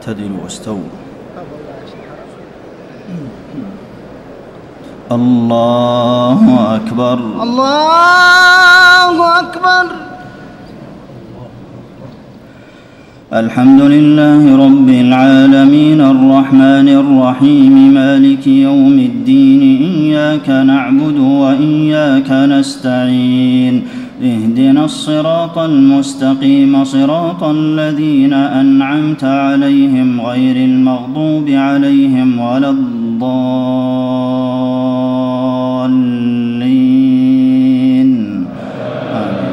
واعتدلوا واستووا. الله أكبر الله أكبر. الحمد لله رب العالمين الرحمن الرحيم مالك يوم الدين إياك نعبد وإياك نستعين اهدنا الصراط المستقيم صراط الذين أنعمت عليهم غير المغضوب عليهم ولا الضالين آمين.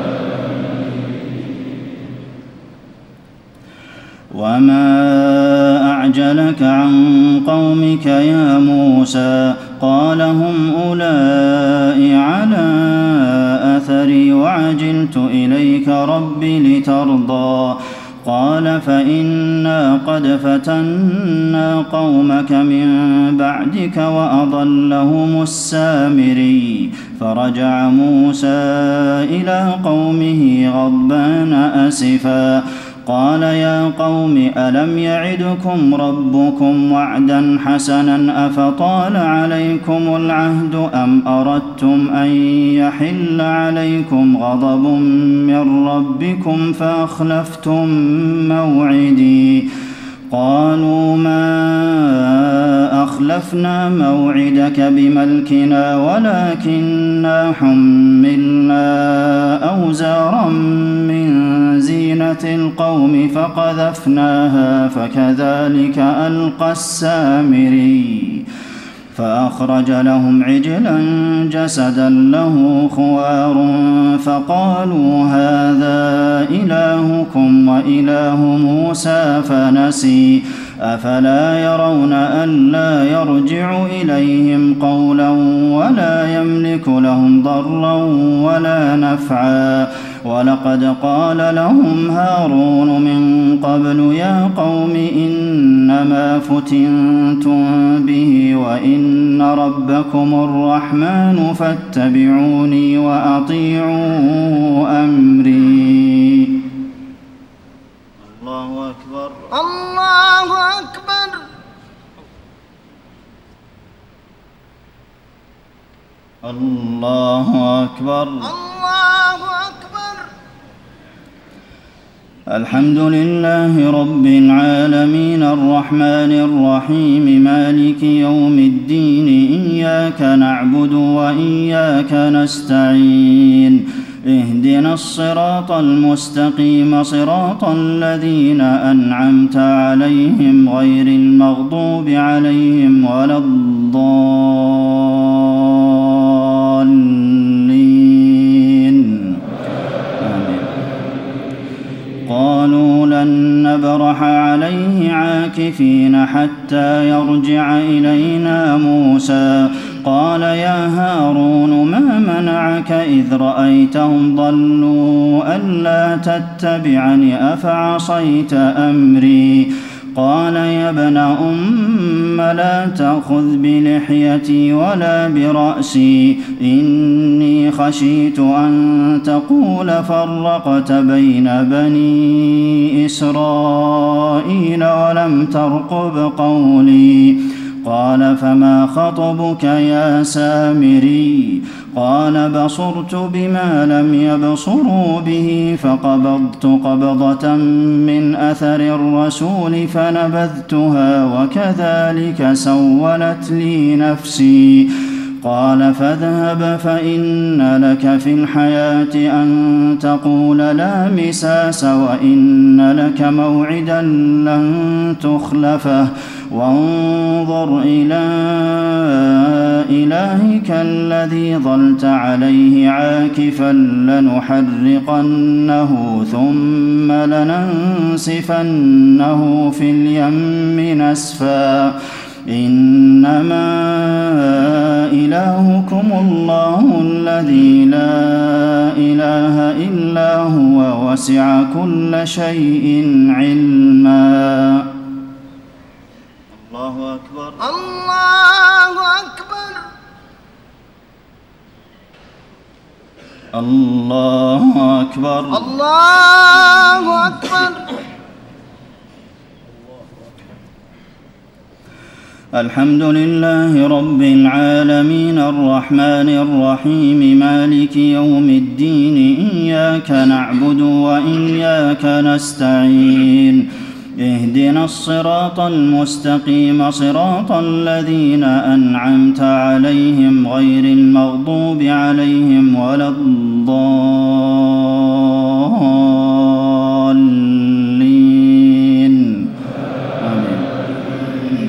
وما أعجلك عن قومك يا موسى قال هم أولئك على أثري وعجلت إليك رب لترضى قال فإنا قد فتنا قومك من بعدك وأضلهم السامري فرجع موسى إلى قومه غضبان أسفا قال يا قوم ألم يعدكم ربكم وعدا حسنا أفطال عليكم العهد أم أردتم أن يحل عليكم غضب من ربكم فأخلفتم موعدي قالوا ما أخلفنا موعدك بملكنا ولكننا حملنا أوزارا من زينة القوم فقذفناها فكذلك ألقى السامري فأخرج لهم عجلا جسدا له خوار فقالوا هذا إلهكم وإله موسى فنسي أفلا يرون ألا يرجع إليهم قولا ولا يملك لهم ضرا ولا نفعا ولقد قال لهم هارون من قبل يا قوم إنما فتنتم به وإن ربكم الرحمن فاتبعوني وأطيعوا أمري. الله أكبر الله أكبر. الله أكبر الله أكبر. الحمد لله رب العالمين الرحمن الرحيم مالك يوم الدين إياك نعبد وإياك نستعين اهدنا الصراط المستقيم صراط الذين أنعمت عليهم غير المغضوب عليهم ولا الضالين آمين. قالوا لن نبرح عليه عاكفين حتى يرجع إلينا موسى قال يا هارون ما منعك إذ رأيتهم ضلوا ألا تتبعني أفعصيت أمري قال يا ابن أم لا تأخذ بلحيتي ولا برأسي إني خشيت أن تقول فرقت بين بني إسرائيل ولم ترقب قولي قال فما خطبك يا سامري قال بصرت بما لم يبصروا به فقبضت قبضة من أثر الرسول فنبذتها وكذلك سولت لي نفسي قال فاذهب فإن لك في الحياة أن تقول لا مساس وإن لك موعدا لن تخلفه وانظر إلى إلهك الذي ظلت عليه عاكفا لنحرقنه ثم لننسفنه في اليم نسفا إنما إلهكم الله الذي لا إله إلا هو وسع كل شيء علما. الله أكبر الله أكبر. الله أكبر الله أكبر. الحمد لله رب العالمين الرحمن الرحيم مالك يوم الدين إياك نعبد وإياك نستعين اهدنا الصراط المستقيم صراط الذين أنعمت عليهم غير المغضوب عليهم ولا الضالين آمين.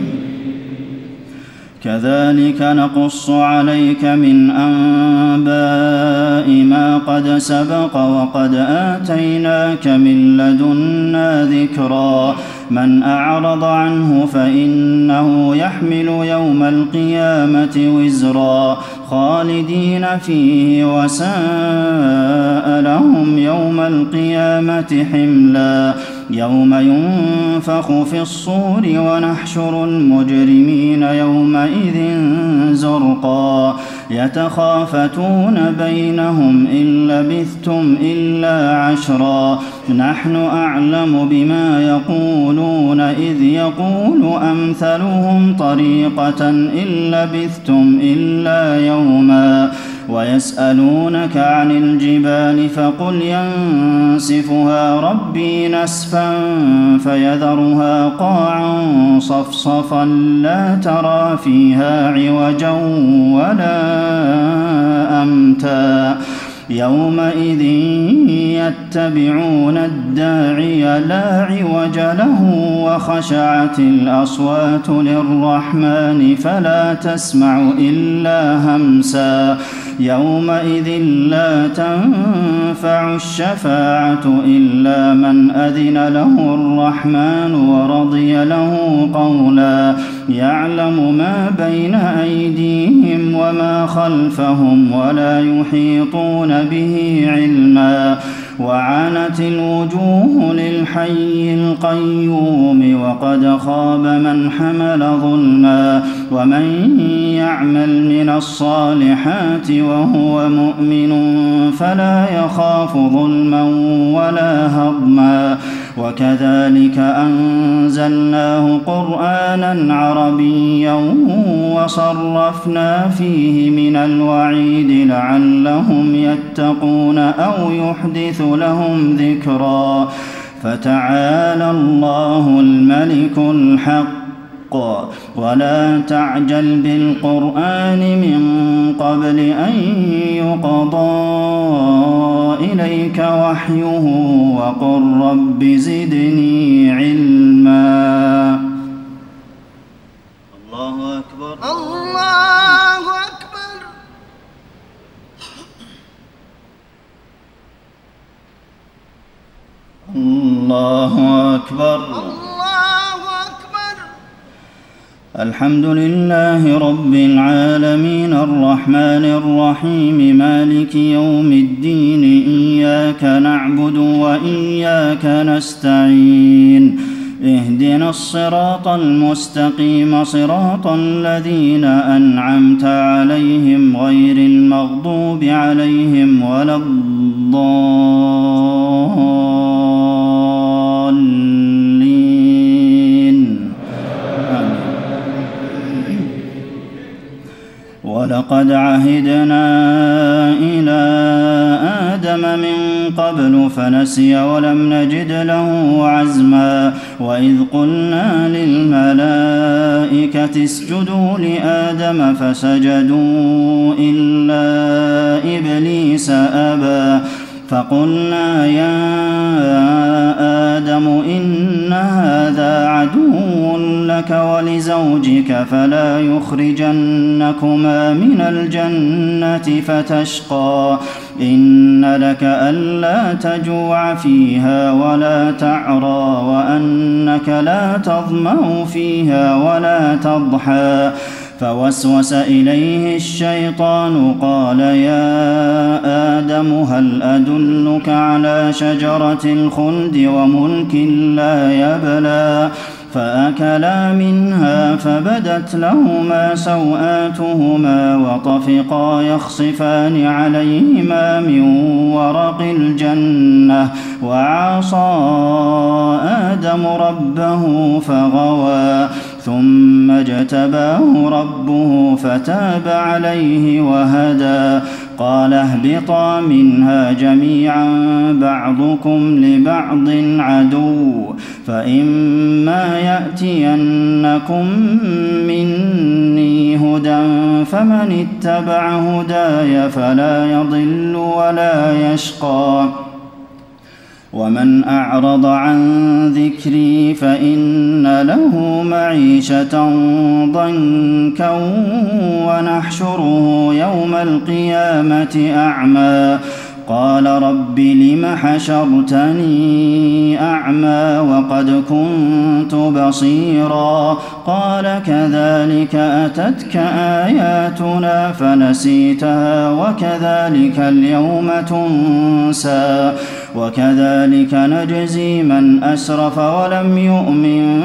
كذلك نقص عليك من أنباء ما قد سبق وقد آتيناك من لدنا ذكرا من أعرض عنه فإنه يحمل يوم القيامة وزرا خالدين فيه وساء لهم يوم القيامة حملا يوم ينفخ في الصور ونحشر المجرمين يومئذ زرقا يتخافتون بينهم إن لبثتم إلا عشرا نحن أعلم بما يقولون إذ يقول أمثلهم طريقة إن لبثتم إلا يوما ويسألونك عن الجبال فقل ينسفها ربي نسفا فيذرها قاعا صفصفا لا ترى فيها عوجا ولا أمتا يومئذ يتبعون الداعي لا عوج له وخشعت الأصوات للرحمن فلا تسمع إلا همسا يومئذ لا تنفع الشفاعة إلا من أذن له الرحمن ورضي له قولا يعلم ما بين أيديهم وما خلفهم ولا يحيطون به علما وعنت الوجوه للحي القيوم وقد خاب من حمل ظلما ومن يعمل من الصالحات وهو مؤمن فلا يخاف ظلما ولا هضما وكذلك أنزلناه قرآنا عربيا وصرفنا فيه من الوعيد لعلهم يتقون أو يحدث لهم ذكرا فتعالى الله الملك الحق ولا تعجل بالقرآن من قبل أن يقضى إليك وحيه وقل رب زدني علما الله أكبر الله أكبر الله أكبر الله أكبر الحمد لله رب العالمين الرحمن الرحيم مالك يوم الدين إياك نعبد وإياك نستعين اهدنا الصراط المستقيم صراط الذين أنعمت عليهم غير المغضوب عليهم ولا الضالين ولقد عهدنا إلى آدم من قبل فنسي ولم نجد له عزما وإذ قلنا للملائكة اسجدوا لآدم فسجدوا إلا إبليس أبى فقلنا يا آدم إن هذا عدو لك ولزوجك فلا يخرجنكما من الجنة فتشقى إن لك ألا تجوع فيها ولا تعرى وأنك لا تظمأ فيها ولا تضحى فوسوس إليه الشيطان قال يا آدم هل أدلك على شجرة الخلد وملك لا يبلى فأكلا منها فبدت لهما سوآتهما وطفقا يخصفان عليهما من ورق الجنة وعصى آدم ربه فغوى ثم اجتباه ربه فتاب عليه وهدى قال اهبطا منها جميعا بعضكم لبعض عدو فإما يأتينكم مني هدى فمن اتبع هداي فلا يضل ولا يشقى ومن أعرض عن ذكري فإن له معيشة ضنكا ونحشره يوم القيامة أعمى قال رب لم حشرتني أعمى وقد كنت بصيرا قال كذلك أتتك آياتنا فنسيتها وكذلك اليوم تنسى وكذلك نجزي من أسرف ولم يؤمن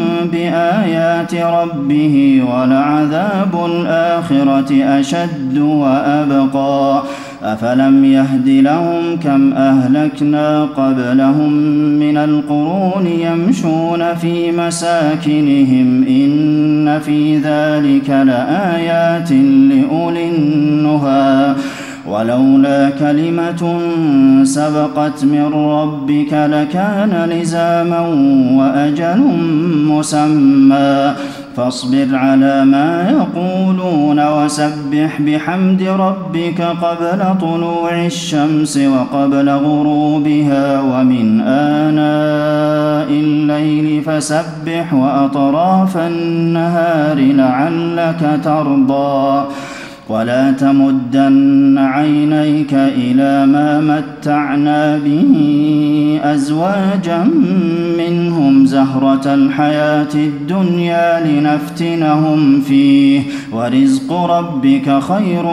بآيات ربه ولعذاب الآخرة أشد وأبقى أفلم يهد لهم كم أهلكنا قبلهم من القرون يمشون في مساكنهم إن في ذلك لآيات لأولي النهى ولولا كلمة سبقت من ربك لكان لزاما وأجل مسمى فاصبر على ما يقولون وسبح بحمد ربك قبل طلوع الشمس وقبل غروبها ومن آناء الليل فسبح وأطراف النهار لعلك ترضى ولا تمدن عينيك إلى ما متعنا به أزواجا منهم زهرة الحياة الدنيا لنفتنهم فيه ورزق ربك خير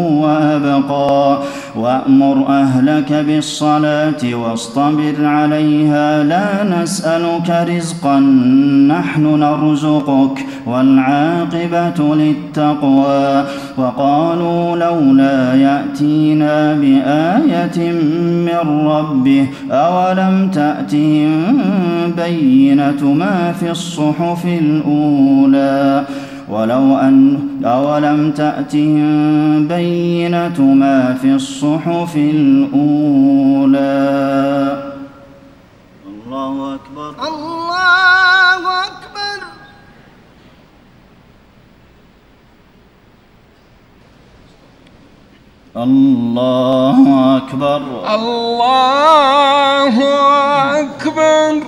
وأبقى وأمر أهلك بالصلاة واصطبر عليها لا نسألك رزقا نحن نرزقك والعاقبة للتقوى وقالوا لولا يأتينا بآية من ربه أولم تأتهم بينة ما في الصحف الأولى أولم تأتهم بينة ما في الصحف الأولى الله أكبر الله أكبر الله أكبر الله أكبر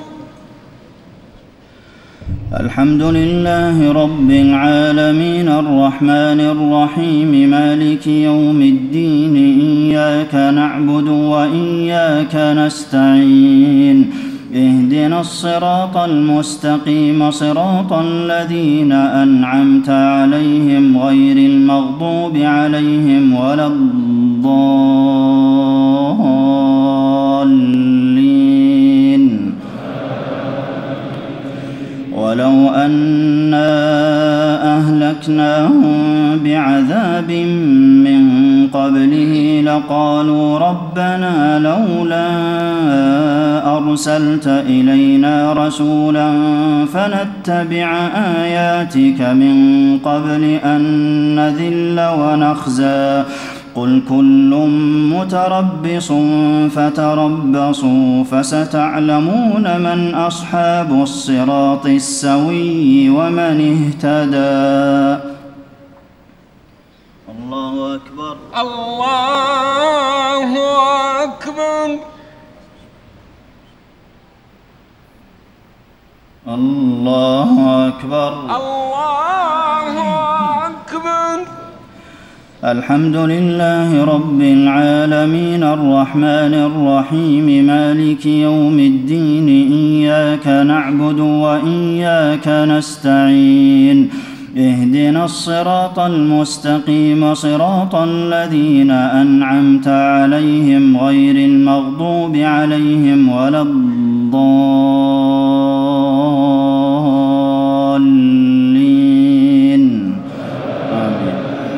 الحمد لله رب العالمين الرحمن الرحيم مالك يوم الدين إياك نعبد وإياك نستعين اهدنا الصراط المستقيم صراط الذين أنعمت عليهم غير المغضوب عليهم ولا الضالين ولو أنا أهلكناهم بعذاب من قبله لقالوا ربنا لولا أرسلت إلينا رسولا فنتبع آياتك من قبل أن نذل ونخزى قل كل متربص فتربصوا فستعلمون من أصحاب الصراط السوي ومن اهتدى الله أكبر الله أكبر الله أكبر الله أكبر الحمد لله رب العالمين الرحمن الرحيم مالك يوم الدين إياك نعبد وإياك نستعين اهدنا الصراط المستقيم صراط الذين أنعمت عليهم غير المغضوب عليهم ولا الضالين آمين.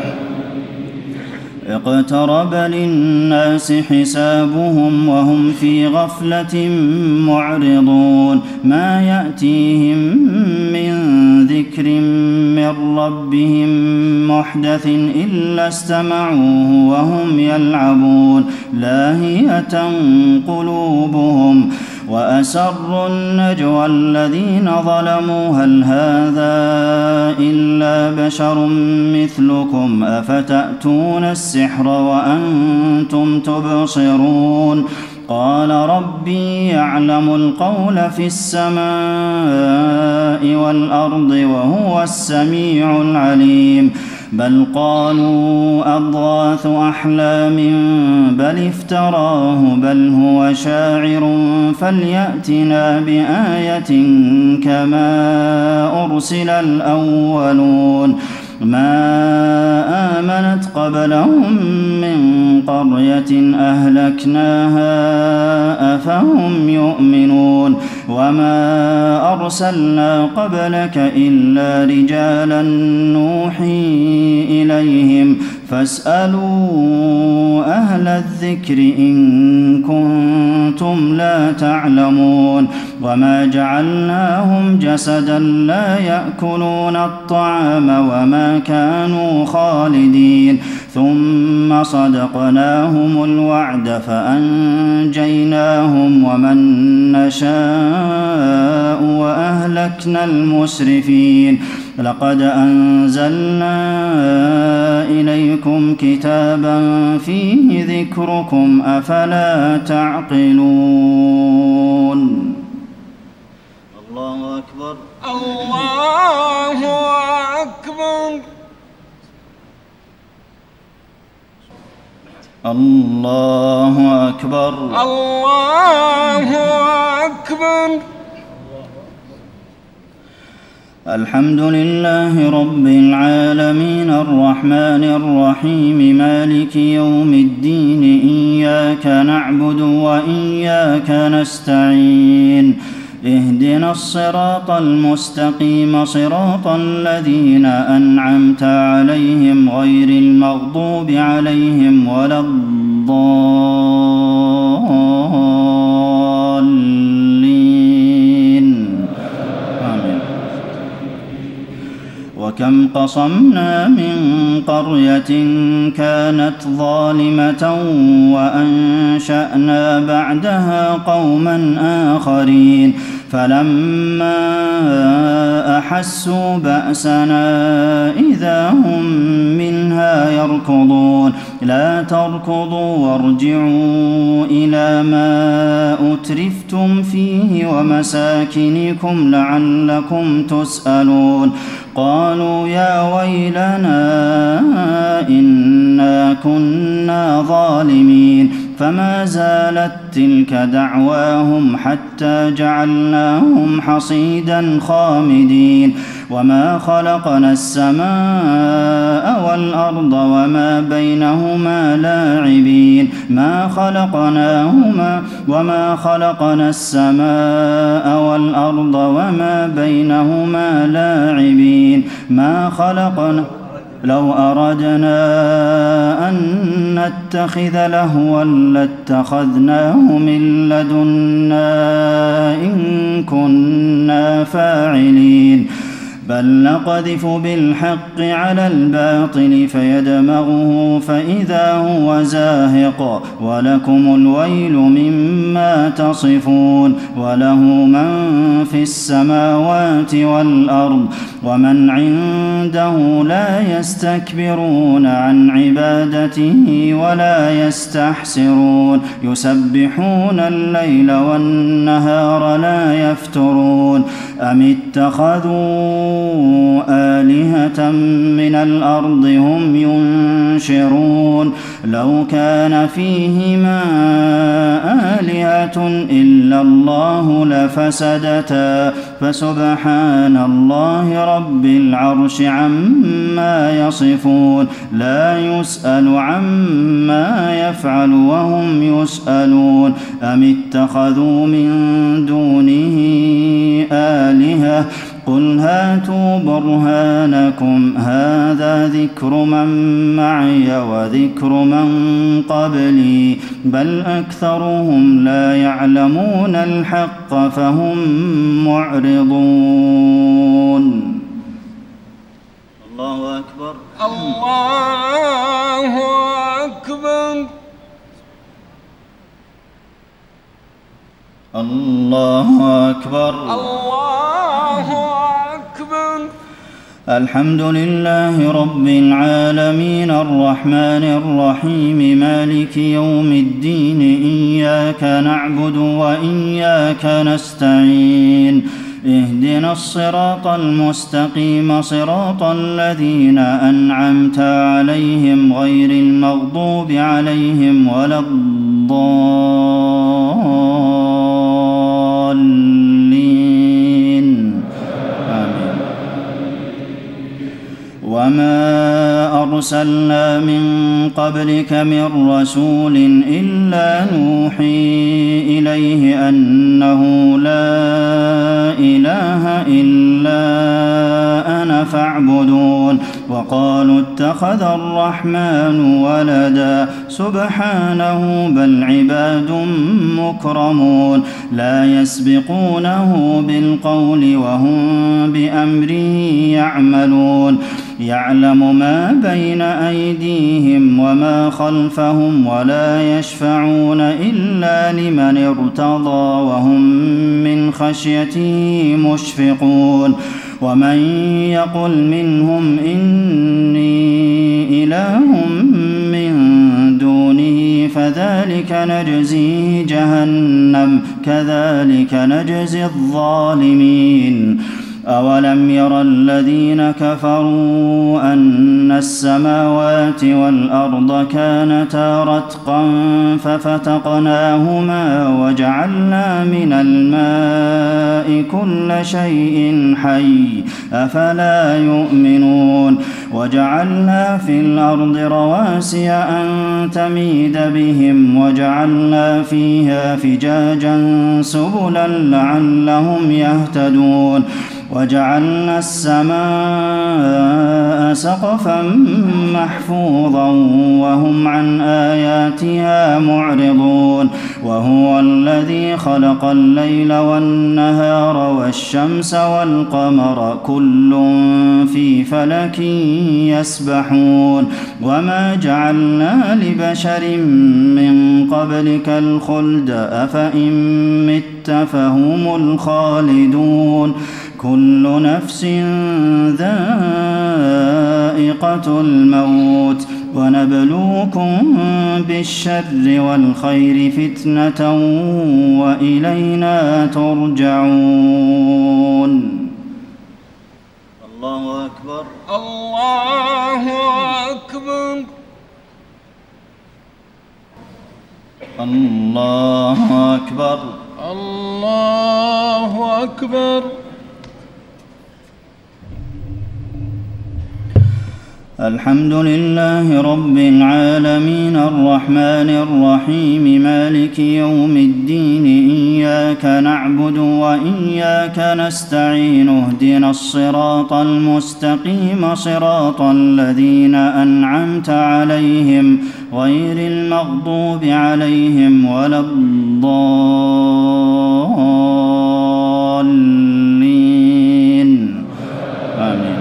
اقترب للناس حسابهم وهم في غفلة معرضون ما يأتيهم من ذكر من ربهم محدث إلا استمعوه وهم يلعبون لاهية قلوبهم وأسروا النجوى الذين ظلموا هل هذا إلا بشر مثلكم أفتأتون السحر وأنتم تبصرون قال ربي يعلم القول في السماء والأرض وهو السميع العليم بل قالوا أضغاث أحلام بل افتراه بل هو شاعر فليأتنا بآية كما أرسل الأولون ما آمنت قبلهم من قرية أهلكناها أفهم يؤمنون وما أرسلنا قبلك إلا رجالا نوحي إليهم فاسألوا أهل الذكر إن كنتم لا تعلمون وما جعلناهم جسدا لا يأكلون الطعام وما كانوا خالدين ثم صدقناهم الوعد فأنجيناهم ومن نشاء وأهلكنا المسرفين لقد أنزلنا إليكم كتابا فيه ذكركم أفلا تعقلون الله أكبر الله أكبر الله أكبر الله أكبر الحمد لله رب العالمين الرحمن الرحيم مالك يوم الدين إياك نعبد وإياك نستعين اهدنا الصراط المستقيم صراط الذين أنعمت عليهم غير المغضوب عليهم ولا الضالين آمين وكم قصمنا من قرية كانت ظالمة وأنشأنا بعدها قوما آخرين فلما أحسوا بأسنا إذا هم منها يركضون لا تركضوا وارجعوا إلى ما أترفتم فيه ومساكنكم لعلكم تسألون قالوا يا ويلنا إنا كنا ظالمين فما زالت تلك دعواهم حتى جعلناهم حصيدا خامدين وما خلقنا السماء والأرض وما بينهما لاعبين وما خلقنا السماء والأرض وما بينهما لاعبين ما خلقنا لو أردنا أن نتخذ لهوا لاتخذناه من لدنا إن كنا فاعلين بل نقذف بالحق على الباطل فيدمغه فإذا هو زاهق ولكم الويل مما تصفون وله من في السماوات والأرض ومن عنده لا يستكبرون عن عبادته ولا يستحسرون يسبحون الليل والنهار لا يفترون أم اتخذوا آلهة من الأرض هم ينشرون لو كان فيهما آلهة إلا الله لفسدتا فسبحان الله رب العرش عما يصفون لا يسأل عما يفعل وهم يسألون أم اتخذوا من دونه آلهة قل هاتوا برهانكم هذا ذكر من معي وذكر من قبلي بل أكثرهم لا يعلمون الحق فهم معرضون أكبر الله أكبر الله أكبر الله أكبر. الحمد لله رب العالمين الرحمن الرحيم مالك يوم الدين إياك نعبد وإياك نستعين اهدنا الصراط المستقيم صراط الذين أنعمت عليهم غير المغضوب عليهم ولا الضالين آمين. وما أرسلنا من قبلك من رسول إلا نوحي إليه أنه لا إله إلا أنا فاعبدون وقالوا اتخذ الرحمن ولدا سبحانه بل عباد مكرمون لا يسبقونه بالقول وهم بأمره يعملون يعلم ما بين أيديهم وما خلفهم ولا يشفعون إلا لمن ارتضى وهم من خشيته مشفقون ومن يقل منهم إني إله من دونه فذلك نجزيه جهنم كذلك نجزي الظالمين أولم ير الذين كفروا أن السماوات والأرض كانتا رتقا ففتقناهما وجعلنا من الماء كل شيء حي أفلا يؤمنون وجعلنا في الأرض رواسي أن تميد بهم وجعلنا فيها فجاجا سبلا لعلهم يهتدون وجعلنا السماء سقفا محفوظا وهم عن آياتها معرضون وهو الذي خلق الليل والنهار والشمس والقمر كل في فلك يسبحون وما جعلنا لبشر من قبلك الخلد أفإن مت فهم الخالدون كل نفس ذائقة الموت ونبلوكم بالشر والخير فتنة وإلينا ترجعون. الله أكبر الله أكبر الله أكبر الله أكبر. الحمد لله رب العالمين الرحمن الرحيم مالك يوم الدين إياك نعبد وإياك نستعين اهدنا الصراط المستقيم صراط الذين أنعمت عليهم غير المغضوب عليهم ولا الضالين آمين.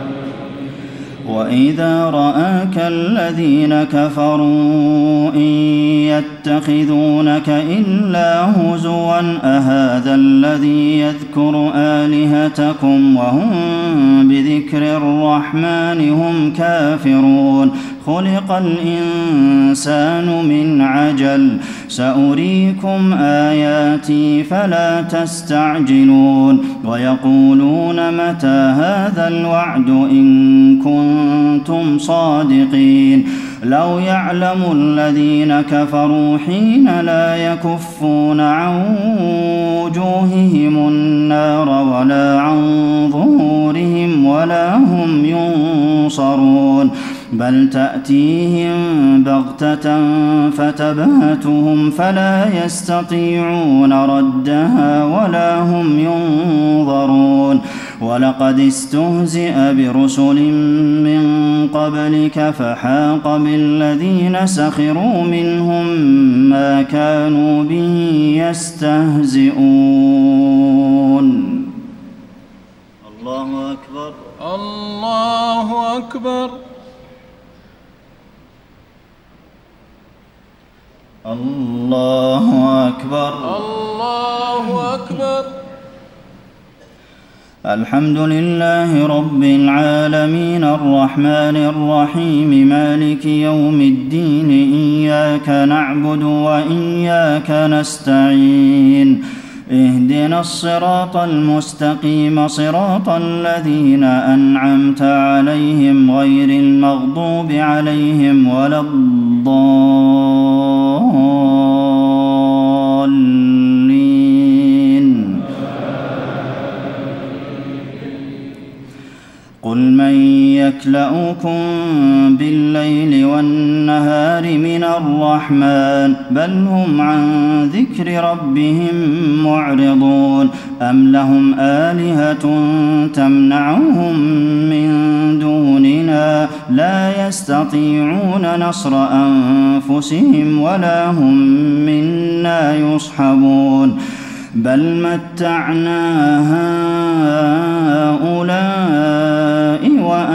وإذا رآك الذين كفروا إن يتخذونك إلا هزوا أهذا الذي يذكر آلهتكم وهم بذكر الرحمن هم كافرون خلق الإنسان من عجل سأريكم آياتي فلا تستعجلون ويقولون متى هذا الوعد إن كنتم صادقين لو يعلم الذين كفروا حين لا يكفون عن وجوههم النار ولا عن ظهورهم ولا هم ينصرون بل تأتيهم بغتة فتبهتهم فلا يستطيعون ردها ولا هم ينظرون ولقد استهزئ برسل من قبلك فحاق بالذين سخروا منهم ما كانوا به يستهزئون. الله أكبر الله أكبر. الله أكبر. الله أكبر. الحمد لله رب العالمين الرحمن الرحيم مالك يوم الدين إياك نعبد وإياك نستعين اهدنا الصراط المستقيم صراط الذين أنعمت عليهم غير المغضوب عليهم ولا الضالين. قل من يكلؤكم بالليل والنهار من الرحمن بل هم عن ذكر ربهم معرضون أم لهم آلهة تمنعهم من دوننا لا يستطيعون نصر أنفسهم ولا هم منا يصحبون بل متعنا هؤلاء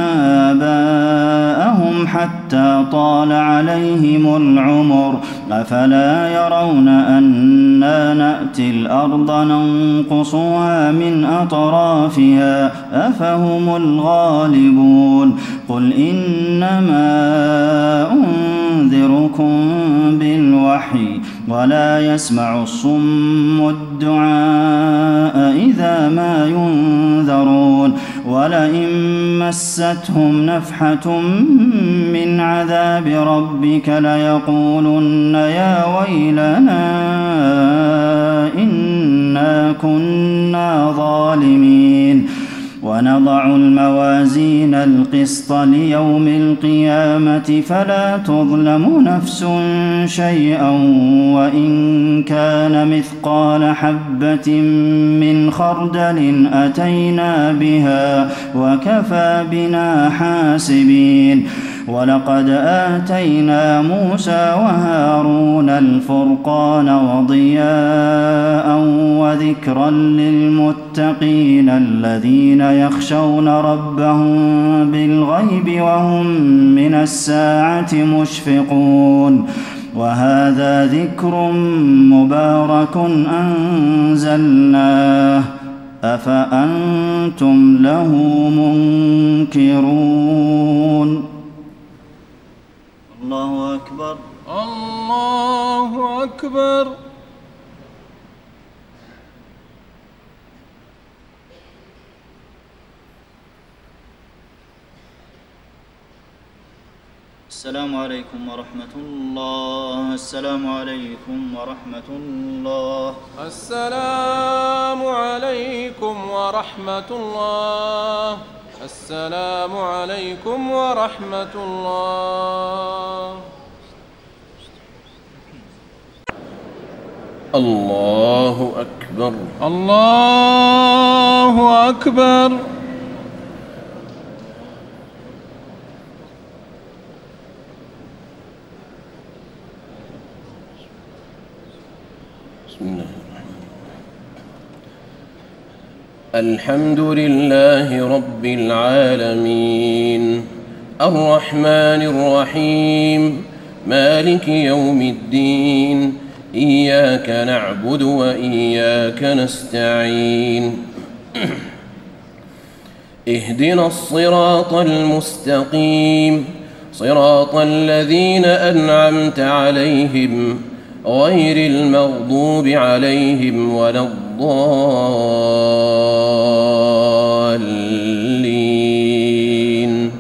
وآباءهم حتى طال عليهم العمر أفلا يرون أنا نأتي الأرض ننقصها من أطرافها أفهم الغالبون قل إنما أنذركم بالوحي ولا يسمع الصم الدعاء إذا ما ينذرون ولئن مستهم نفحة من عذاب ربك ليقولن يا ويلنا إنا كنا ظالمين ونضع الموازين القسط ليوم القيامة فلا تظلم نفس شيئا وإن كان مثقال حبة من خردل أتينا بها وكفى بنا حاسبين ولقد آتينا موسى وهارون الفرقان وضياء وذكرا للمتقين الذين يخشون ربهم بالغيب وهم من الساعة مشفقون وهذا ذكر مبارك أنزلناه أفأنتم له منكرون. الله أكبر. الله أكبر. السلام عليكم ورحمة الله. السلام عليكم ورحمة الله. السلام عليكم ورحمة الله. السلام عليكم ورحمة الله. الله أكبر. الله أكبر. بسم الله الحمد لله رب العالمين الرحمن الرحيم مالك يوم الدين إياك نعبد وإياك نستعين اهدنا الصراط المستقيم صراط الذين أنعمت عليهم غير المغضوب عليهم ولا الضالين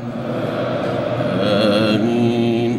آمين.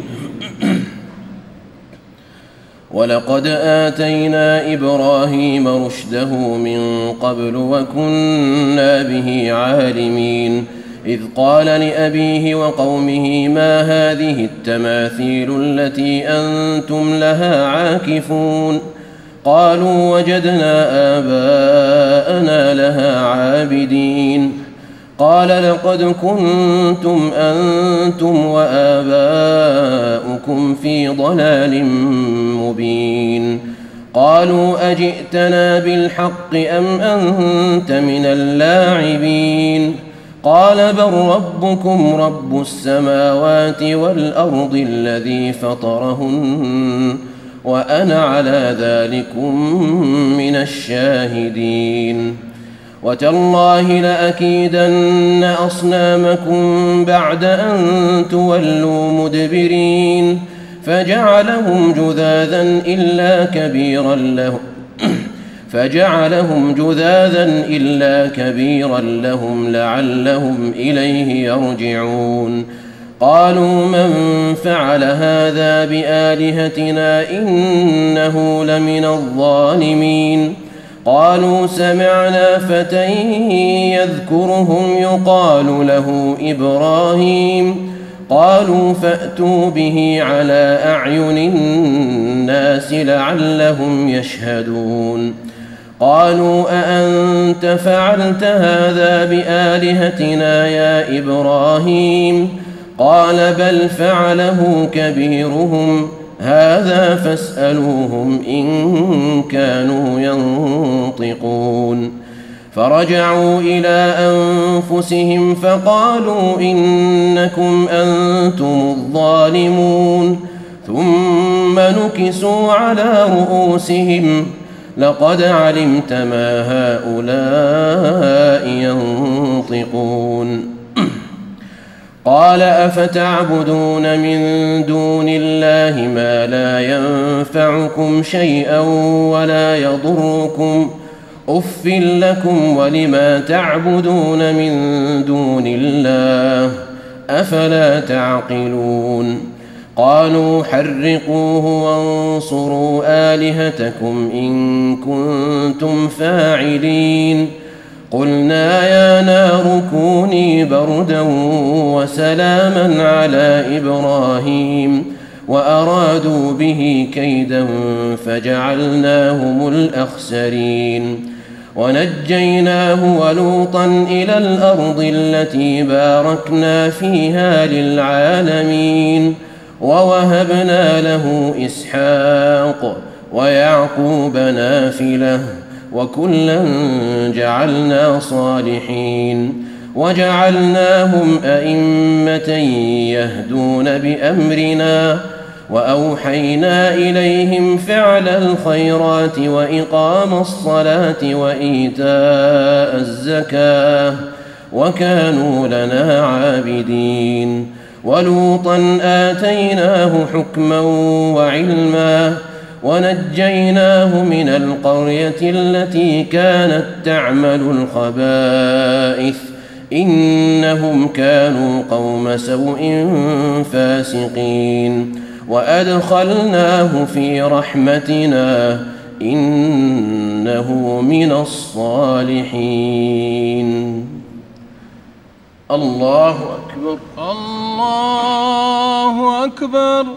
ولقد آتينا إبراهيم رشده من قبل وكنا به عالمين إذ قال لأبيه وقومه ما هذه التماثيل التي أنتم لها عاكفون قالوا وجدنا آباءنا لها عابدين قال لقد كنتم أنتم وآباؤكم في ضلال مبين قالوا أجئتنا بالحق أم أنت من اللاعبين قال بل ربكم رب السماوات والأرض الذي فطرهن وأنا على ذلكم من الشاهدين. وتالله لأكيدن أصنامكم بعد أن تولوا مدبرين فجعلهم جذاذا إلا كبيرا لهم لعلهم إليه يرجعون. قالوا من فعل هذا بآلهتنا إنه لمن الظالمين. قالوا سمعنا فتى يذكرهم يقال له إبراهيم. قالوا فأتوا به على أعين الناس لعلهم يشهدون. قالوا أأنت فعلت هذا بآلهتنا يا إبراهيم؟ قال بل فعله كبيرهم هذا فاسألوهم إن كانوا ينطقون. فرجعوا إلى أنفسهم فقالوا إنكم أنتم الظالمون. ثم نكسوا على رؤوسهم لقد علمت ما هؤلاء ينطقون. قال أفتعبدون من دون الله ما لا ينفعكم شيئا ولا يضركم أف لكم ولما تعبدون من دون الله أفلا تعقلون. قالوا حرقوه وانصروا آلهتكم إن كنتم فاعلين. قلنا يا نار كوني بردا وسلاما على إبراهيم وأرادوا به كيدا فجعلناهم الأخسرين. ونجيناه ولوطا إلى الأرض التي باركنا فيها للعالمين ووهبنا له إسحاق ويعقوب نافلة وكلا جعلنا صالحين وجعلناهم أئمة يهدون بأمرنا وأوحينا إليهم فعل الخيرات وإقام الصلاة وإيتاء الزكاة وكانوا لنا عابدين. ولوطا آتيناه حكما وعلما ونجيناه من القرية التي كانت تعمل الخبائث إنهم كانوا قوم سوء فاسقين. وأدخلناه في رحمتنا إنه من الصالحين. الله أكبر. الله أكبر.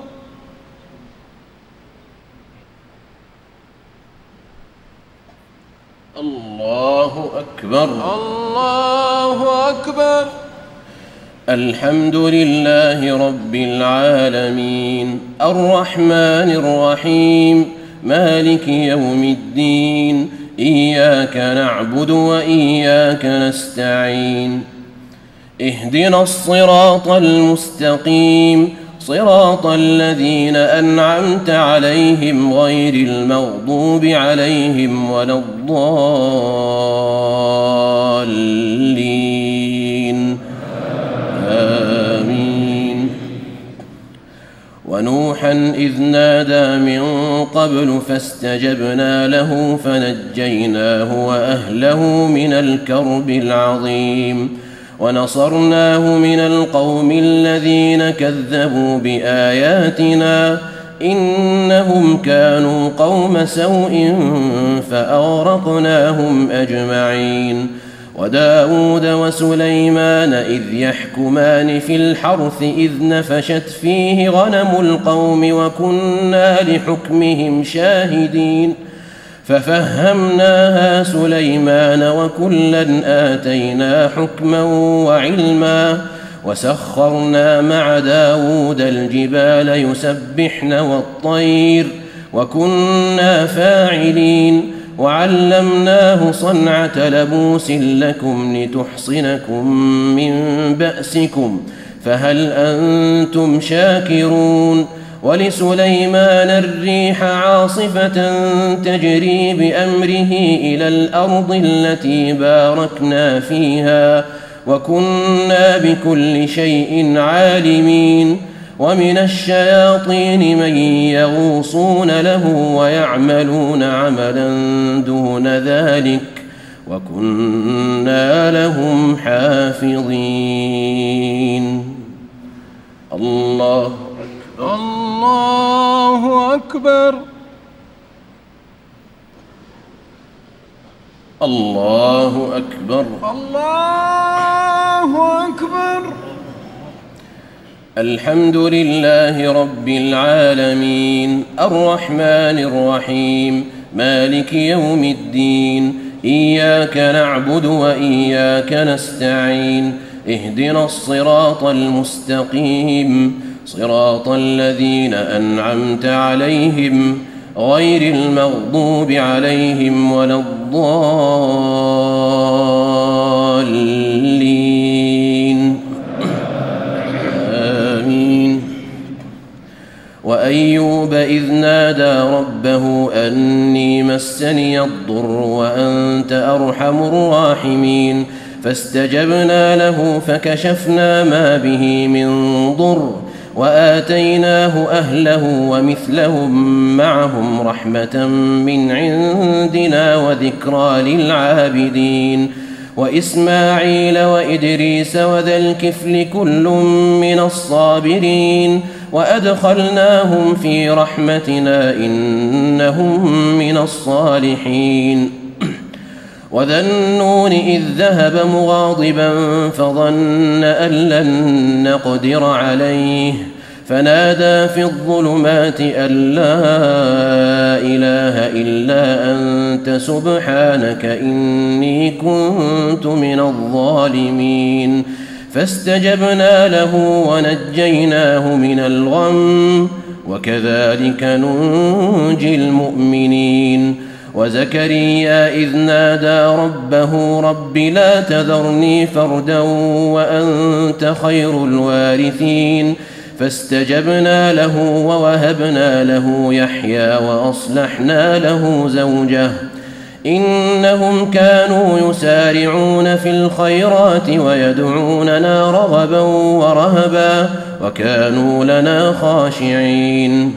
الله أكبر. الله أكبر. الحمد لله رب العالمين الرحمن الرحيم مالك يوم الدين إياك نعبد وإياك نستعين اهدنا الصراط المستقيم صراط الذين أنعمت عليهم غير المغضوب عليهم ولا الضالين آمين. ونوحا إذ نادى من قبل فاستجبنا له فنجيناه وأهله من الكرب العظيم ونصرناه من القوم الذين كذبوا بآياتنا إنهم كانوا قوم سوء فأغرقناهم أجمعين. وداود وسليمان إذ يحكمان في الحرث إذ نفشت فيه غنم القوم وكنا لحكمهم شاهدين ففهمناها سليمان وكلا آتينا حكما وعلما وسخرنا مع داود الجبال يسبحن والطير وكنا فاعلين وعلمناه صنعة لبوس لكم لتحصنكم من بأسكم فهل أنتم شاكرون. ولسليمان الريح عاصفة تجري بأمره إلى الأرض التي باركنا فيها وكنا بكل شيء عالمين ومن الشياطين من يغوصون له ويعملون عملا دون ذلك وكنا لهم حافظين. الله أكبر. الله أكبر. الله أكبر. الحمد لله رب العالمين الرحمن الرحيم مالك يوم الدين إياك نعبد وإياك نستعين اهدنا الصراط المستقيم صراط الذين أنعمت عليهم غير المغضوب عليهم ولا الضالين آمين. وأيوب إذ نادى ربه أني مسني الضر وأنت أرحم الراحمين فاستجبنا له فكشفنا ما به من ضر وآتيناه أهله ومثلهم معهم رحمة من عندنا وذكرى للعابدين وإسماعيل وإدريس وذا الكفل كل من الصابرين وأدخلناهم في رحمتنا إنهم من الصالحين. وذا النون إذ ذهب مغاضبا فظن أن لن نقدر عليه فنادى في الظلمات أن لا إله إلا أنت سبحانك إني كنت من الظالمين فاستجبنا له ونجيناه من الغم وكذلك ننجي المؤمنين. وزكريا إذ نادى ربه رب لا تذرني فردا وأنت خير الوارثين فاستجبنا له ووهبنا له يحيى وأصلحنا له زوجه إنهم كانوا يسارعون في الخيرات ويدعوننا رغبا ورهبا وكانوا لنا خاشعين.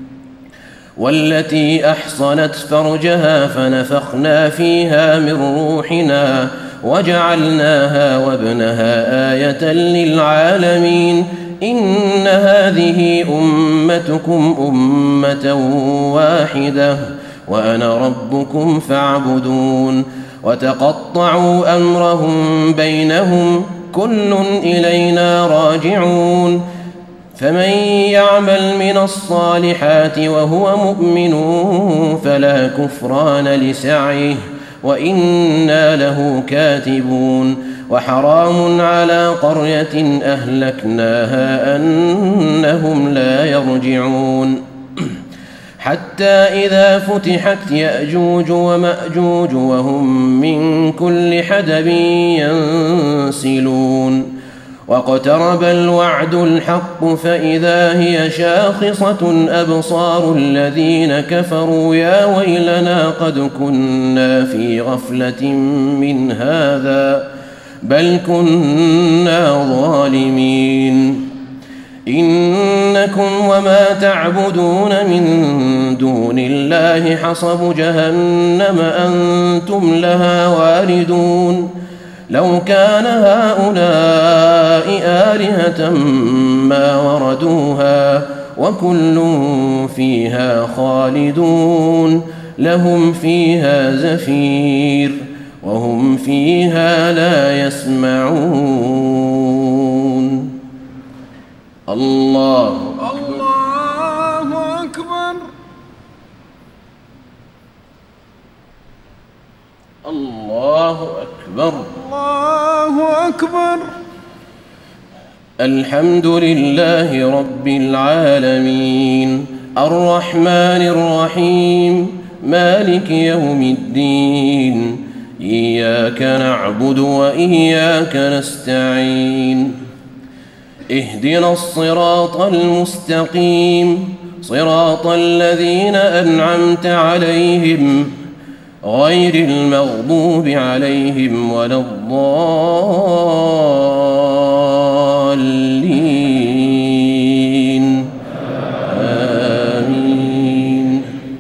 والتي أحصنت فرجها فنفخنا فيها من روحنا وجعلناها وابنها آية للعالمين إن هذه أمتكم أمة واحدة وأنا ربكم فاعبدون. وتقطعوا أمرهم بينهم كل إلينا راجعون فمن يعمل من الصالحات وهو مؤمن فلا كفران لسعيه وإنا له كاتبون. وحرام على قرية أهلكناها أنهم لا يرجعون حتى إذا فتحت يأجوج ومأجوج وهم من كل حدب ينسلون واقترب الوعد الحق فإذا هي شاخصة أبصار الذين كفروا يا ويلنا قد كنا في غفلة من هذا بل كنا ظالمين. إنكم وما تعبدون من دون الله حصب جهنم أنتم لها واردون. لو كان هؤلاء آلهة ما وردوها وكل فيها خالدون لهم فيها زفير وهم فيها لا يسمعون. الله أكبر. الله أكبر. الله أكبر. الحمد لله رب العالمين الرحمن الرحيم مالك يوم الدين إياك نعبد وإياك نستعين اهدنا الصراط المستقيم صراط الذين أنعمت عليهم غير المغضوب عليهم ولا الضالين آمين.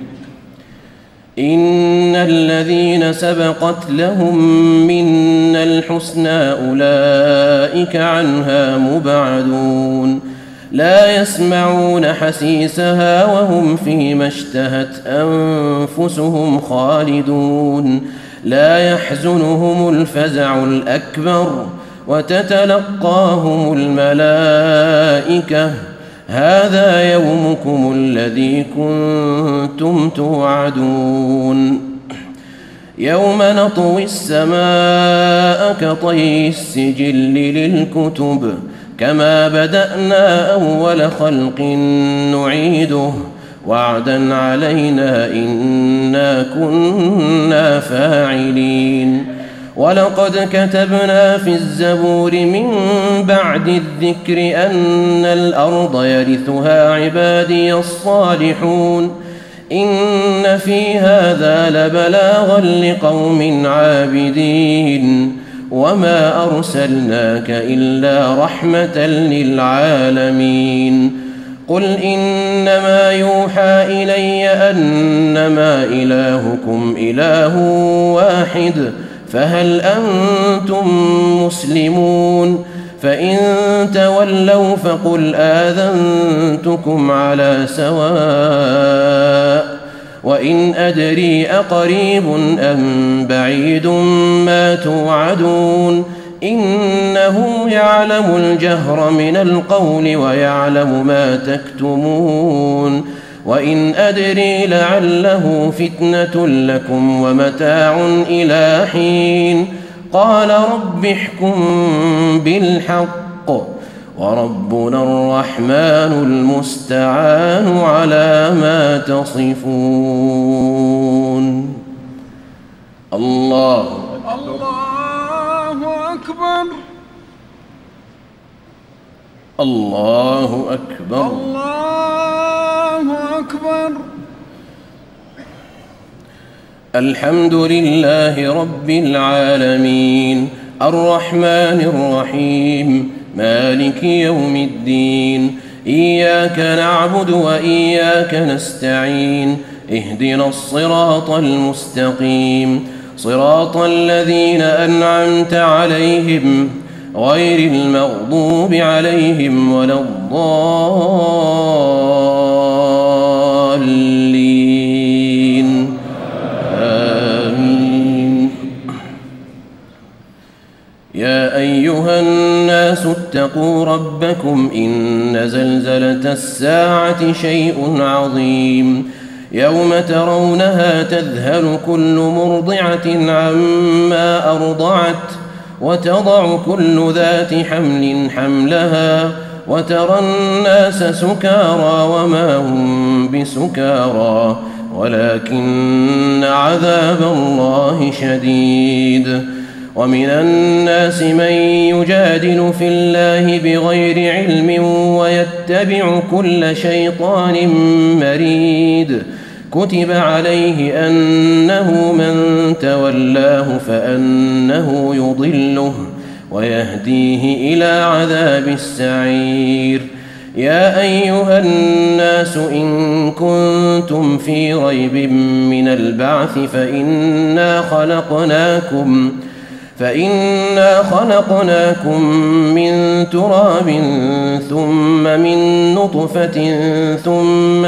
إن الذين سبقت لهم منا الحسنى أولئك عنها مبعدون لا يسمعون حسيسها وهم فيما اشتهت أنفسهم خالدون لا يحزنهم الفزع الأكبر وتتلقاهم الملائكة هذا يومكم الذي كنتم توعدون يوم نطوي السماء كطي السجل للكتب كما بدأنا أول خلق نعيده وعدا علينا إنا كنا فاعلين ولقد كتبنا في الزبور من بعد الذكر أن الأرض يرثها عبادي الصالحون إن في هذا لبلاغا لقوم عابدين وما أرسلناك إلا رحمة للعالمين قل إنما يوحى إلي أنما إلهكم إله واحد فهل أنتم مسلمون فإن تولوا فقل آذنتكم على سواء وإن أدري أقريب أم بعيد ما توعدون إنه يعلم الجهر من القول ويعلم ما تكتمون وإن أدري لعله فتنة لكم ومتاع إلى حين قال رب احكم بالحق وربنا الرحمن المستعان على ما تصفون الله أكبر الله أكبر الله أكبر. الحمد لله رب العالمين الرحمن الرحيم مالك يوم الدين إياك نعبد وإياك نستعين اهدنا الصراط المستقيم صراط الذين أنعمت عليهم غير المغضوب عليهم ولا الضالين آمين. يا أيها الناس اتقوا ربكم إن زلزلة الساعة شيء عظيم يوم ترونها تذهل كل مرضعة عما أرضعت وتضع كل ذات حمل حملها وترى الناس سكارى وما هم بسكارى ولكن عذاب الله شديد. ومن الناس من يجادل في الله بغير علم ويتبع كل شيطان مريد كتب عليه أنه من تولاه فأنه يضله ويهديه إلى عذاب السعير. يا أيها الناس إن كنتم في ريب من البعث فإنا خلقناكم من تراب ثم من نطفة ثم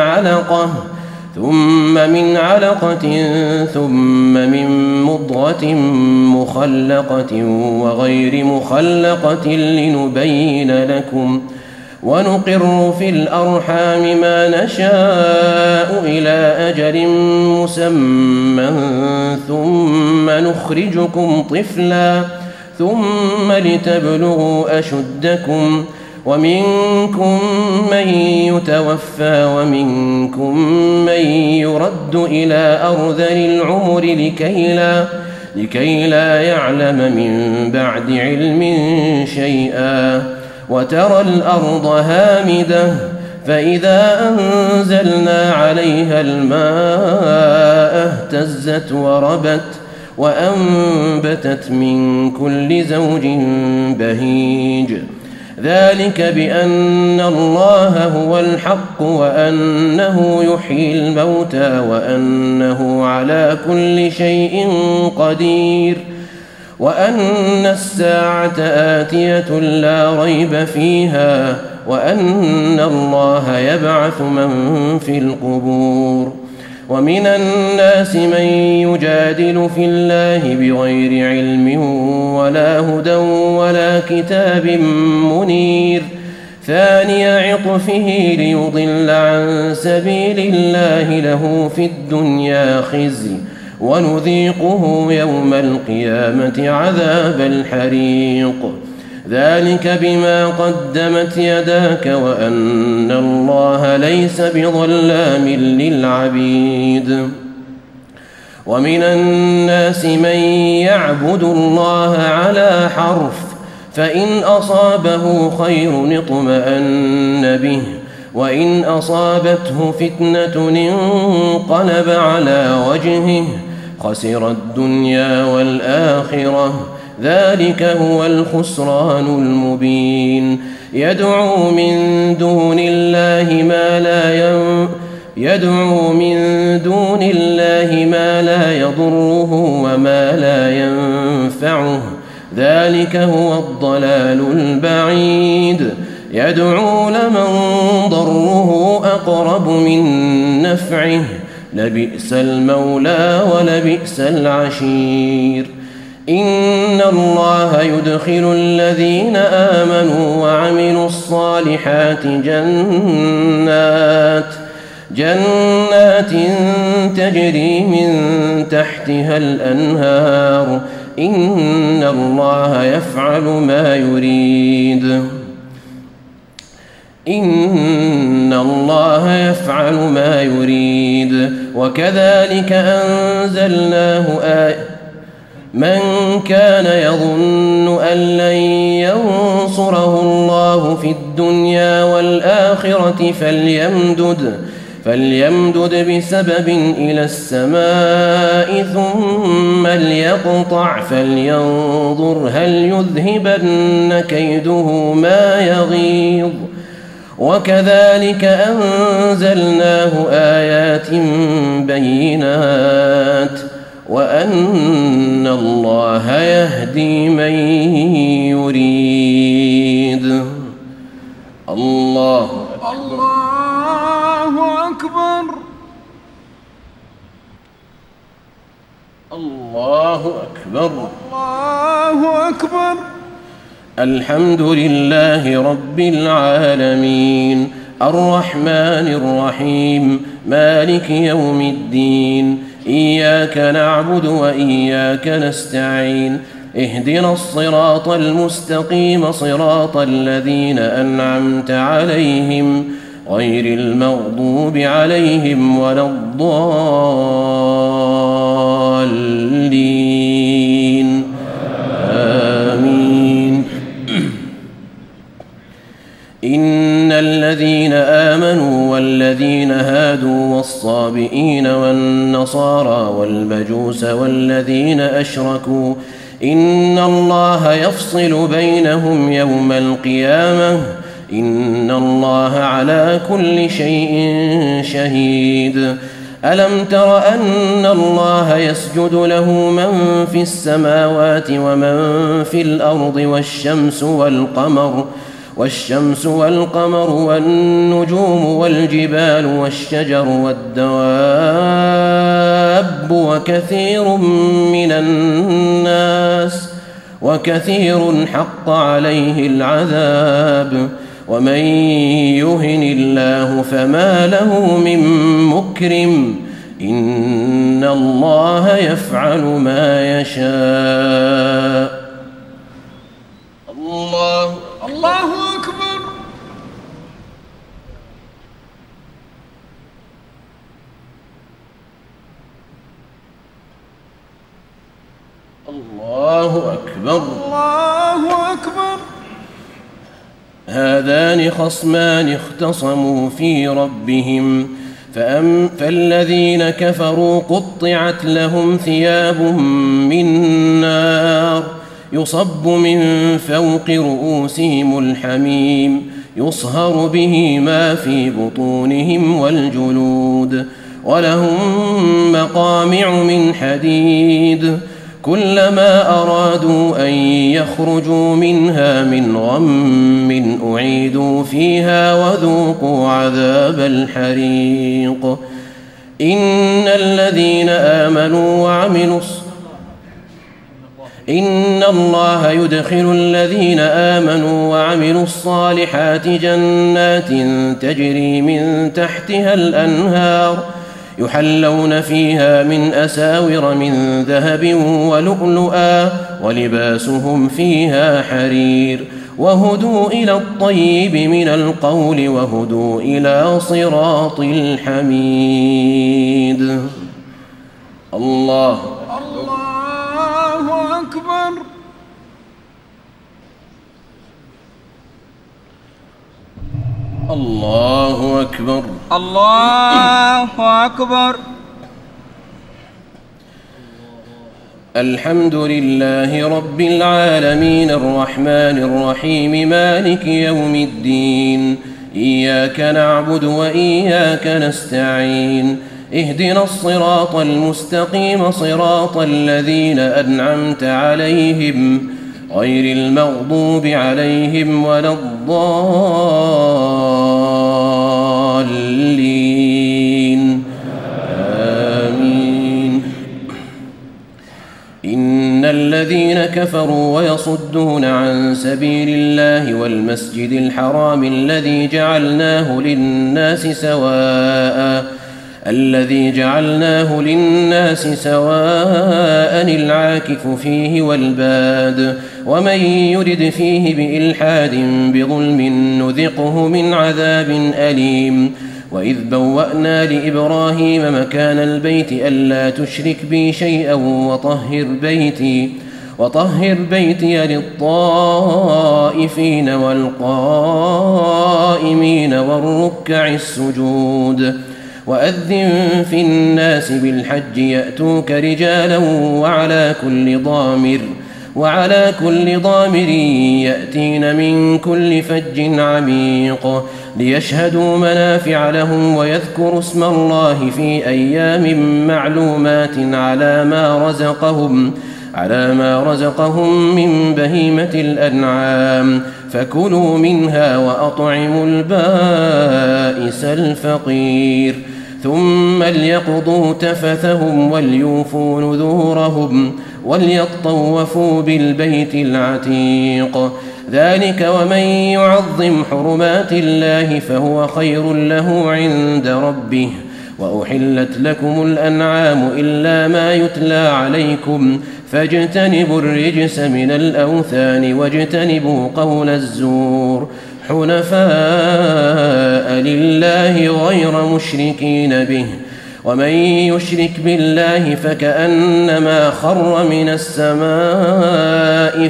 من علقة ثم من مضغة مخلقة وغير مخلقة لنبين لكم ونقر في الأرحام ما نشاء إلى أجل مسمى ثم نخرجكم طفلا ثم لتبلغوا أشدكم ومنكم من يتوفى ومنكم من يرد إلى أرذل العمر لكي لا يعلم من بعد علم شيئا وترى الأرض هامدة فإذا أنزلنا عليها الماء اهتزت وربت وأنبتت من كل زوج بهيج ذلك بأن الله هو الحق وأنه يحيي الموتى وأنه على كل شيء قدير وأن الساعة آتية لا ريب فيها وأن الله يبعث من في القبور ومن الناس من يجادل في الله بغير علم ولا هدى ولا كتاب منير ثاني عطفه ليضل عن سبيل الله له في الدنيا خزي ونذيقه يوم القيامة عذاب الحريق ذلك بما قدمت يداك وأن الله ليس بظلام للعبيد ومن الناس من يعبد الله على حرف فإن أصابه خير اطمأن به وإن أصابته فتنة انقلب على وجهه خسر الدنيا والآخرة ذلك هو الخسران المبين يدعو من دون الله ما لا يضره وما لا ينفعه ذلك هو الضلال البعيد يدعو لمن ضره أقرب من نفعه لبئس المولى ولبئس العشير إن الله يدخل الذين آمنوا وعملوا الصالحات جنات تجري من تحتها الأنهار إن الله يفعل ما يريد إن الله يفعل ما يريد وكذلك أنزلناه من كان يظن أن لن ينصره الله في الدنيا والآخرة فليمدد بسبب إلى السماء ثم ليقطع فلينظر هل يذهبن كيده ما يغيظ وكذلك أنزلناه آيات بينات وأن الله يهدي من يريد الله أكبر الله أكبر الله أكبر الحمد لله رب العالمين الرحمن الرحيم مالك يوم الدين إياك نعبد وإياك نستعين اهدنا الصراط المستقيم صراط الذين أنعمت عليهم غير المغضوب عليهم ولا الضالين آمين إن الذين آمنوا والذين هادوا والصابئين والنصارى والمجوس والذين أشركوا إن الله يفصل بينهم يوم القيامة إن الله على كل شيء شهيد ألم تر أن الله يسجد له من في السماوات ومن في الأرض والشمس والقمر والنجوم والجبال والشجر والدواب وكثير حق عليه العذاب ومن يهن الله فما له من مكرم إن الله يفعل ما يشاء الله أكبر الله أكبر الله أكبر هذان خصمان اختصموا في ربهم فالذين كفروا قطعت لهم ثياب من نار يصب من فوق رؤوسهم الحميم يصهر به ما في بطونهم والجلود ولهم مقامع من حديد كلما أرادوا أن يخرجوا منها من غم أعيدوا فيها وذوقوا عذاب الحريق إن الله يدخل الذين آمنوا وعملوا الصالحات جنات تجري من تحتها الأنهار يحلون فيها من أساور من ذهب ولؤلؤا ولباسهم فيها حرير وهدوا إلى الطيب من القول وهدوا إلى صراط الحميد. الله أكبر. الله أكبر. الله أكبر. الحمد لله رب العالمين الرحمن الرحيم مالك يوم الدين إياك نعبد وإياك نستعين اهدنا الصراط المستقيم صراط الذين أنعمت عليهم غير المغضوب عليهم ولا الضالين آمين. إن الذين كفروا ويصدون عن سبيل الله والمسجد الحرام الذي جعلناه للناس سواء العاكف فيه والباد ومن يرد فيه بإلحاد بظلم نذقه من عذاب أليم. وإذ بوأنا لإبراهيم مكان البيت ألا تشرك بي شيئا وطهر بيتي للطائفين والقائمين والركع السجود وأذن في الناس بالحج يأتوك رجالا وعلى كل ضامر يأتين من كل فج عميق ليشهدوا منافع لهم ويذكروا اسم الله في أيام معلومات على ما رزقهم من بهيمة الأنعام فكلوا منها وأطعموا البائس الفقير ثم ليقضوا تفثهم وليوفوا نذورهم وليطوفوا بالبيت العتيق ذلك ومن يعظم حرمات الله فهو خير له عند ربه وأحلت لكم الأنعام إلا ما يتلى عليكم فاجتنبوا الرجس من الأوثان واجتنبوا قول الزور حنفاء لله غير مشركين به ومن يشرك بالله فكأنما خر من السماء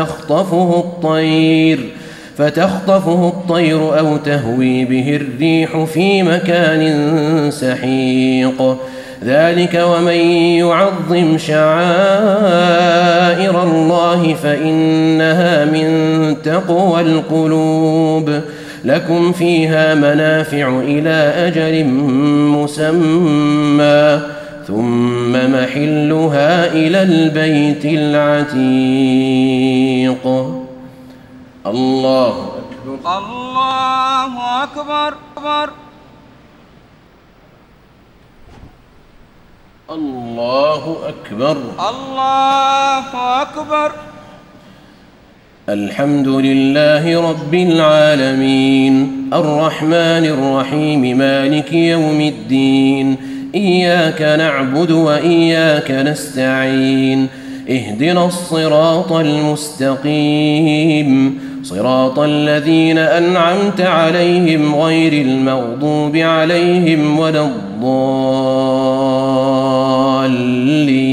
فتخطفه الطير أو تهوي به الريح في مكان سحيق ذلك ومن يعظم شعائر الله فإنها من تقوى القلوب لكم فيها منافع إلى أجل مسمى ثم محلها إلى البيت العتيق. الله أكبر. الله أكبر. الله أكبر. الله أكبر. الحمد لله رب العالمين الرحمن الرحيم مالك يوم الدين إياك نعبد وإياك نستعين اهدنا الصراط المستقيم صراط الذين أنعمت عليهم غير المغضوب عليهم ولا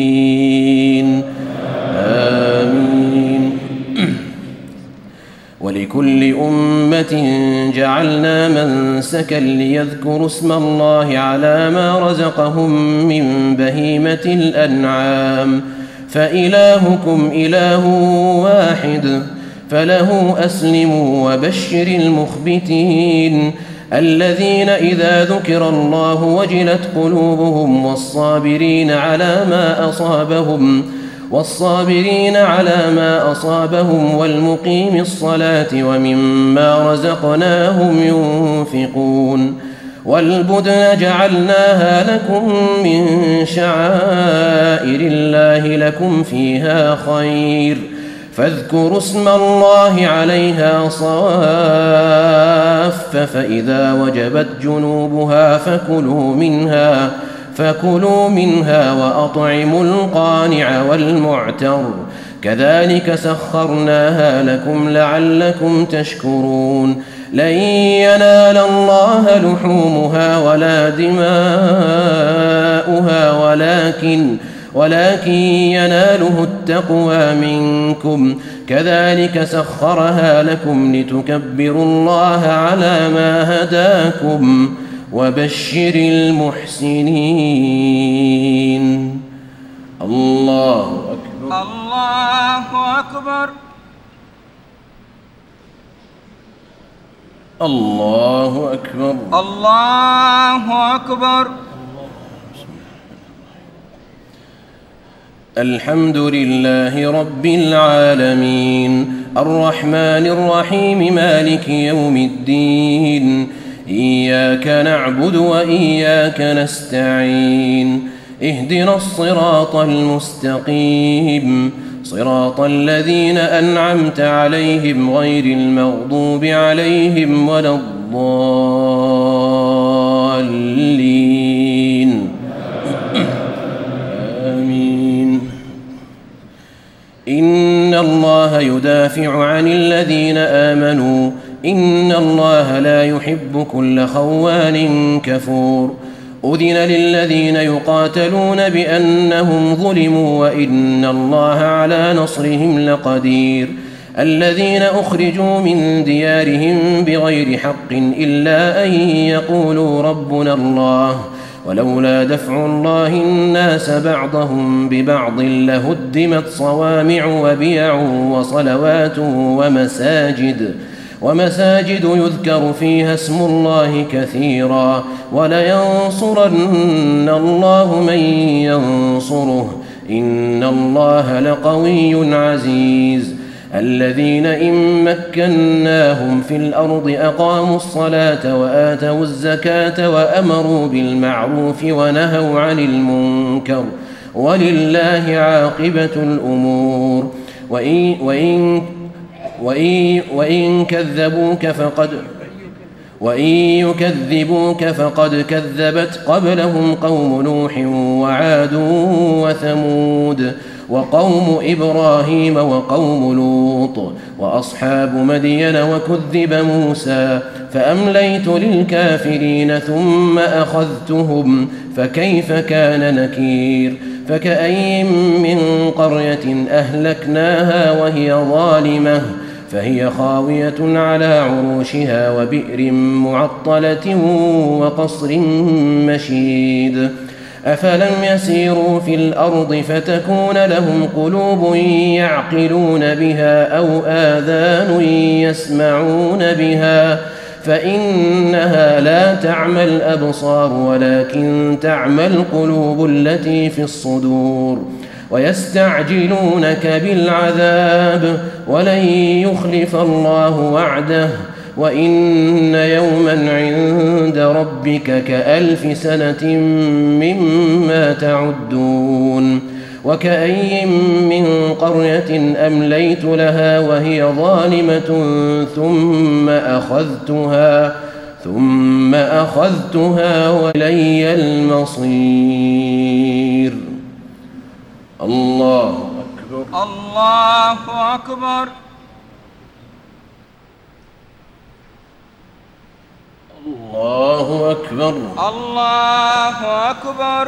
الضالين آمين. ولكل أمة جعلنا منسكا ليذكروا اسم الله على ما رزقهم من بهيمة الأنعام فإلهكم إله واحد فله أسلموا وبشر المخبتين الذين إذا ذكر الله وجلت قلوبهم والصابرين على ما أصابهم والمقيم الصلاة وممما رزقناهم ينفقون والبدن جعلناها لكم من شعائر الله لكم فيها خير فاذكروا اسم الله عليها صواف فإذا وجبت جنوبها فكلوا منها وأطعموا القانع والمعتر كذلك سخرناها لكم لعلكم تشكرون لن ينال الله لحومها ولا دماؤها ولكن يناله التقوى منكم كذلك سخرها لكم لتكبروا الله على ما هداكم وبشر المحسنين الله أكبر الله أكبر الله أكبر الله أكبر الحمد لله رب العالمين الرحمن الرحيم مالك يوم الدين إياك نعبد وإياك نستعين اهدنا الصراط المستقيم صراط الذين أنعمت عليهم غير المغضوب عليهم ولا الضالين آمين إن الله يدافع عن الذين آمنوا إن الله لا يحب كل خوان كفور أذن للذين يقاتلون بأنهم ظلموا وإن الله على نصرهم لقدير الذين أخرجوا من ديارهم بغير حق إلا أن يقولوا ربنا الله ولولا دفع الله الناس بعضهم ببعض لهدمت صوامع وبيع وصلوات ومساجد يذكر فيها اسم الله كثيرا ولينصرن الله من ينصره إن الله لقوي عزيز الذين إن مكناهم في الأرض أقاموا الصلاة وآتوا الزكاة وأمروا بالمعروف ونهوا عن المنكر ولله عاقبة الأمور وإن يكذبوك فقد كذبت قبلهم قوم نوح وعاد وثمود وقوم إبراهيم وقوم لوط وأصحاب مدين وكذب موسى فأمليت للكافرين ثم أخذتهم فكيف كان نكير فكأين من قرية أهلكناها وهي ظالمة فهي خاوية على عروشها وبئر معطلة وقصر مشيد أفلم يسيروا في الأرض فتكون لهم قلوب يعقلون بها أو آذان يسمعون بها فإنها لا تعمى الأبصار ولكن تعمى القلوب التي في الصدور ويستعجلونك بالعذاب ولن يخلف الله وعده وإن يوما عند ربك كألف سنة مما تعدون وكأين من قرية أمليت لها وهي ظالمة ثم أخذتها وإلي المصير الله أكبر الله أكبر الله أكبر الله أكبر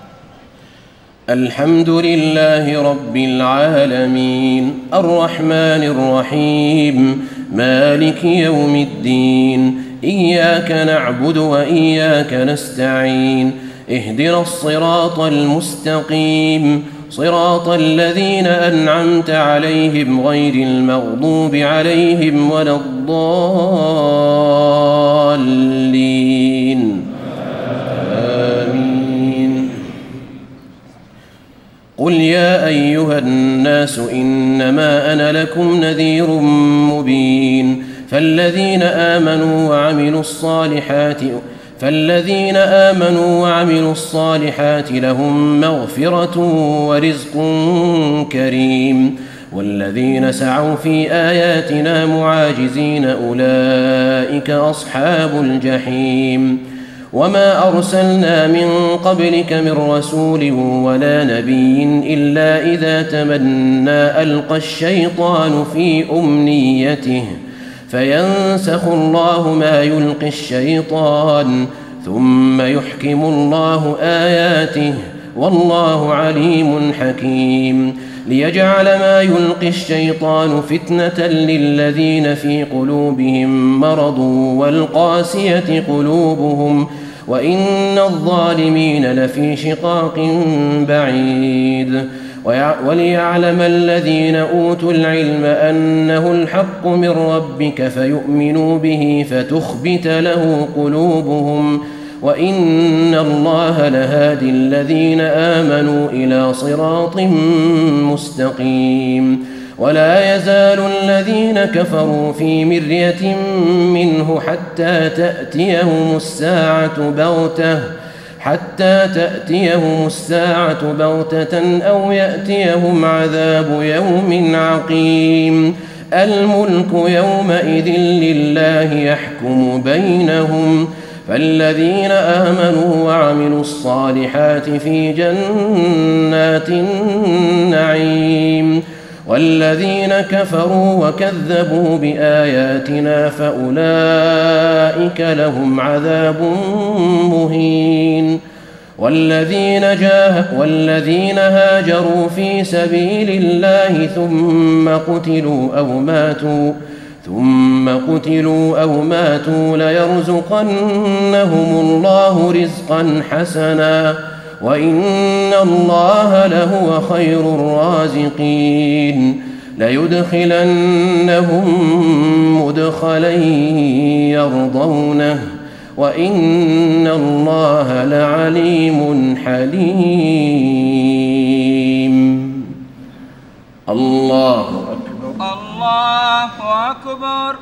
الحمد لله رب العالمين الرحمن الرحيم مالك يوم الدين. إياك نعبد وإياك نستعين. اهدنا الصراط المستقيم، صراط الذين أنعمت عليهم غير المغضوب عليهم ولا الضالين. آمين. قل يا أيها الناس إنما أنا لكم نذير مبين. فالذين آمنوا وعملوا الصالحات لهم مغفرة ورزق كريم. والذين سعوا في آياتنا معاجزين أولئك أصحاب الجحيم. وما أرسلنا من قبلك من رسول ولا نبي إلا إذا تمنى ألقى الشيطان في أمنيته فينسخ الله ما يلقي الشيطان ثم يحكم الله آياته والله عليم حكيم. ليجعل ما يلقي الشيطان فتنة للذين في قلوبهم مرض والقاسية قلوبهم وإن الظالمين لفي شقاق بعيد. وليعلم الذين أوتوا العلم أنه الحق من ربك فيؤمنوا به فتخبت له قلوبهم وإن الله لهادي الذين آمنوا إلى صراط مستقيم. ولا يزال الذين كفروا في مرية منه حتى تأتيهم الساعة بغتة أو يأتيهم عذاب يوم عقيم. الملك يومئذ لله يحكم بينهم. فالذين آمنوا وعملوا الصالحات في جنات النعيم والذين كفروا وكذبوا بآياتنا فأولئك لهم عذاب مهين. والذين هاجروا في سبيل الله ثم قتلوا أو ماتوا ليرزقنهم الله رزقا حسنا وإن الله لهو خير الرازقين. ليدخلنهم مدخلا يرضونه وإن الله لعليم حليم. الله أكبر. الله أكبر.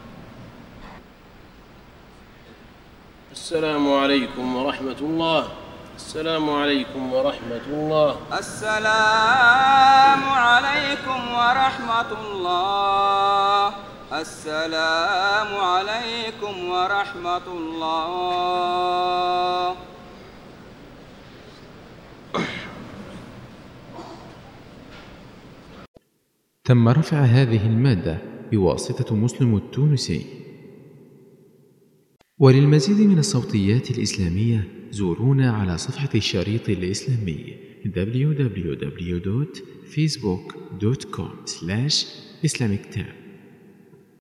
السلام عليكم ورحمة الله. السلام عليكم ورحمة الله. السلام عليكم ورحمة الله. السلام عليكم ورحمة الله. تم رفع هذه المادة بواسطة مسلم التونسي. وللمزيد من الصوتيات الإسلامية زورونا على صفحة الشريط الإسلامي www.facebook.com/islamictab.